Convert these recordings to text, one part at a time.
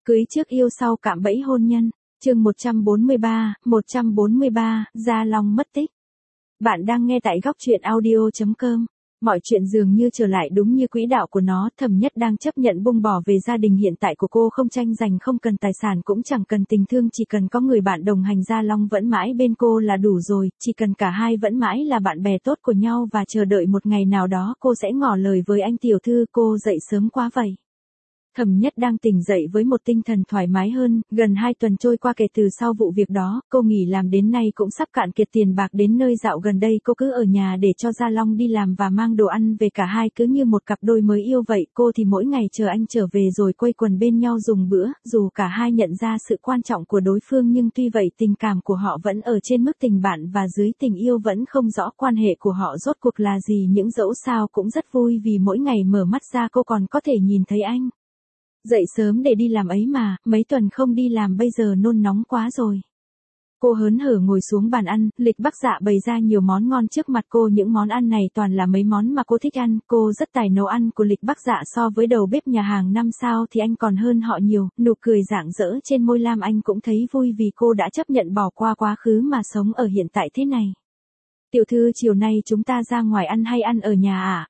Cưới trước yêu sau cạm bẫy hôn nhân. Chương 143, Gia Long mất tích. Bạn đang nghe tại góc truyện audio.com. Mọi chuyện dường như trở lại đúng như quỹ đạo của nó, Thẩm Nhất đang chấp nhận buông bỏ về gia đình hiện tại của cô, không tranh giành, không cần tài sản, cũng chẳng cần tình thương, chỉ cần có người bạn đồng hành. Gia Long vẫn mãi bên cô là đủ rồi, chỉ cần cả hai vẫn mãi là bạn bè tốt của nhau và chờ đợi một ngày nào đó cô sẽ ngỏ lời với anh. Tiểu thư, cô dậy sớm quá vậy. Thẩm Nhất đang tỉnh dậy với một tinh thần thoải mái hơn, gần 2 tuần trôi qua kể từ sau vụ việc đó, cô nghỉ làm đến nay cũng sắp cạn kiệt tiền bạc. Đến nơi dạo gần đây cô cứ ở nhà để cho Gia Long đi làm và mang đồ ăn về, cả hai cứ như một cặp đôi mới yêu vậy. Cô thì mỗi ngày chờ anh trở về rồi quây quần bên nhau dùng bữa, dù cả hai nhận ra sự quan trọng của đối phương nhưng tuy vậy tình cảm của họ vẫn ở trên mức tình bạn và dưới tình yêu vẫn không rõ quan hệ của họ rốt cuộc là gì. Nhưng dẫu sao cũng rất vui vì mỗi ngày mở mắt ra cô còn có thể nhìn thấy anh. Dậy sớm để đi làm ấy mà, mấy tuần không đi làm bây giờ nôn nóng quá rồi. Cô hớn hở ngồi xuống bàn ăn, Lịch Bắc Dạ bày ra nhiều món ngon trước mặt cô. Những món ăn này toàn là mấy món mà cô thích ăn. Cô rất tài nấu ăn của Lịch Bắc Dạ, so với đầu bếp nhà hàng 5 sao thì anh còn hơn họ nhiều. Nụ cười rạng rỡ trên môi Lam Anh cũng thấy vui vì cô đã chấp nhận bỏ qua quá khứ mà sống ở hiện tại thế này. Tiểu thư, chiều nay chúng ta ra ngoài ăn hay ăn ở nhà à?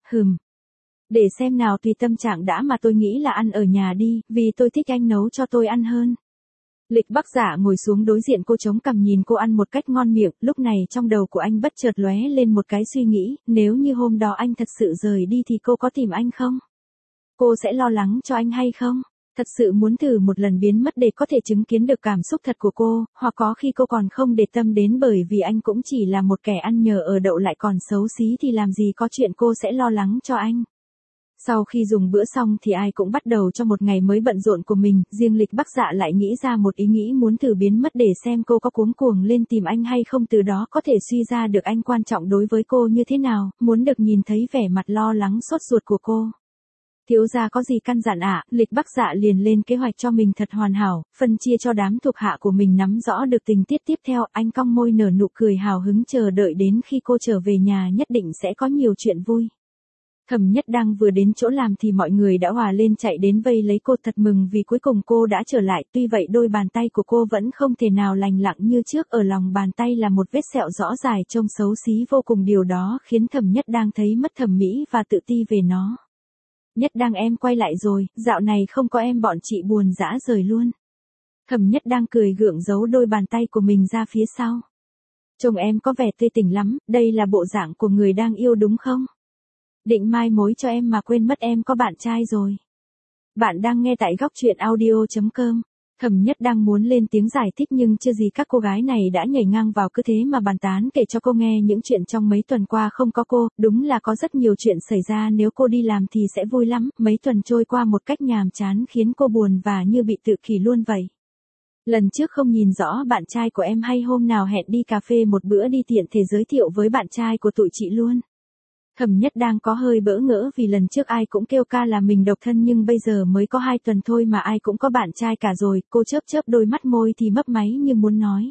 Để xem nào, tùy tâm trạng đã, mà tôi nghĩ là ăn ở nhà đi, vì tôi thích anh nấu cho tôi ăn hơn. Lịch Bắc Dạ ngồi xuống đối diện cô, chống cằm nhìn cô ăn một cách ngon miệng. Lúc này trong đầu của anh bất chợt lóe lên một cái suy nghĩ, nếu như hôm đó anh thật sự rời đi thì cô có tìm anh không? Cô sẽ lo lắng cho anh hay không? Thật sự muốn thử một lần biến mất để có thể chứng kiến được cảm xúc thật của cô, hoặc có khi cô còn không để tâm đến, bởi vì anh cũng chỉ là một kẻ ăn nhờ ở đậu lại còn xấu xí thì làm gì có chuyện cô sẽ lo lắng cho anh. Sau khi dùng bữa xong thì ai cũng bắt đầu cho một ngày mới bận rộn của mình, riêng Lịch Bắc Dạ lại nghĩ ra một ý nghĩ muốn thử biến mất để xem cô có cuống cuồng lên tìm anh hay không, từ đó có thể suy ra được anh quan trọng đối với cô như thế nào, muốn được nhìn thấy vẻ mặt lo lắng sốt ruột của cô. Thiếu gia có gì căn dặn ạ? Lịch Bắc Dạ liền lên kế hoạch cho mình thật hoàn hảo, phân chia cho đám thuộc hạ của mình nắm rõ được tình tiết tiếp theo. Anh cong môi nở nụ cười hào hứng, chờ đợi đến khi cô trở về nhà nhất định sẽ có nhiều chuyện vui. Thẩm Nhất đang vừa đến chỗ làm thì mọi người đã hòa lên chạy đến vây lấy cô, thật mừng vì cuối cùng cô đã trở lại. Tuy vậy đôi bàn tay của cô vẫn không thể nào lành lặn như trước, ở lòng bàn tay là một vết sẹo rõ dài trông xấu xí vô cùng, điều đó khiến Thẩm Nhất đang thấy mất thẩm mỹ và tự ti về nó. Nhất đang, em quay lại rồi, dạo này không có em bọn chị buồn dã rời luôn. Thẩm Nhất đang cười gượng giấu đôi bàn tay của mình ra phía sau. Trông em có vẻ tươi tỉnh lắm, đây là bộ dạng của người đang yêu đúng không? Định mai mối cho em mà quên mất em có bạn trai rồi. Bạn đang nghe tại góc truyện audio.com. Thẩm Nhất đang muốn lên tiếng giải thích nhưng chưa gì các cô gái này đã nhảy ngang vào, cứ thế mà bàn tán kể cho cô nghe những chuyện trong mấy tuần qua không có cô. Đúng là có rất nhiều chuyện xảy ra, nếu cô đi làm thì sẽ vui lắm. Mấy tuần trôi qua một cách nhàm chán khiến cô buồn và như bị tự kỷ luôn vậy. Lần trước không nhìn rõ bạn trai của em, hay hôm nào hẹn đi cà phê một bữa đi, tiện thể giới thiệu với bạn trai của tụi chị luôn. Thẩm Nhất đang có hơi bỡ ngỡ vì lần trước ai cũng kêu ca là mình độc thân, nhưng bây giờ mới có 2 tuần thôi mà ai cũng có bạn trai cả rồi. Cô chớp chớp đôi mắt, môi thì mấp máy như muốn nói.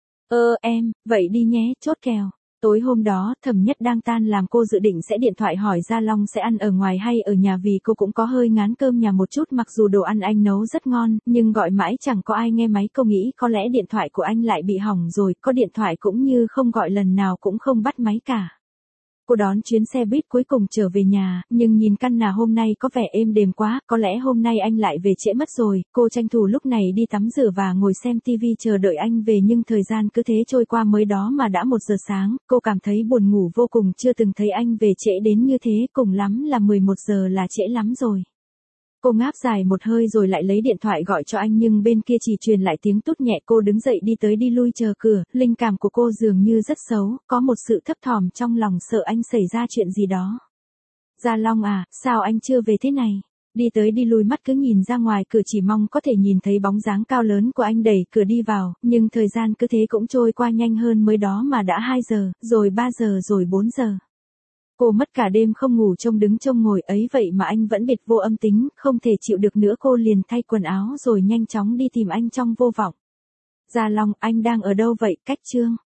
Em, vậy đi nhé, chốt kèo. Tối hôm đó, Thẩm Nhất đang tan làm, cô dự định sẽ điện thoại hỏi Gia Long sẽ ăn ở ngoài hay ở nhà, vì cô cũng có hơi ngán cơm nhà một chút. Mặc dù đồ ăn anh nấu rất ngon, nhưng gọi mãi chẳng có ai nghe máy. Cô nghĩ có lẽ điện thoại của anh lại bị hỏng rồi, có điện thoại cũng như không, gọi lần nào cũng không bắt máy cả. Cô đón chuyến xe buýt cuối cùng trở về nhà, nhưng nhìn căn nhà hôm nay có vẻ êm đềm quá, có lẽ hôm nay anh lại về trễ mất rồi. Cô tranh thủ lúc này đi tắm rửa và ngồi xem tivi chờ đợi anh về, nhưng thời gian cứ thế trôi qua, mới đó mà đã 1 giờ sáng. Cô cảm thấy buồn ngủ vô cùng, chưa từng thấy anh về trễ đến như thế, cùng lắm là 11 giờ là trễ lắm rồi. Cô ngáp dài một hơi rồi lại lấy điện thoại gọi cho anh, nhưng bên kia chỉ truyền lại tiếng tút nhẹ. Cô đứng dậy đi tới đi lui chờ cửa, linh cảm của cô dường như rất xấu, có một sự thấp thỏm trong lòng, sợ anh xảy ra chuyện gì đó. Gia Long à, sao anh chưa về thế này? Đi tới đi lui, mắt cứ nhìn ra ngoài cửa, chỉ mong có thể nhìn thấy bóng dáng cao lớn của anh đẩy cửa đi vào, nhưng thời gian cứ thế cũng trôi qua nhanh hơn, mới đó mà đã 2 giờ, rồi 3 giờ, rồi 4 giờ. Cô mất cả đêm không ngủ, trông đứng trông ngồi ấy vậy mà anh vẫn biệt vô âm tính, không thể chịu được nữa. Cô liền thay quần áo rồi nhanh chóng đi tìm anh trong vô vọng. Gia Long, anh đang ở đâu vậy? Cách Trương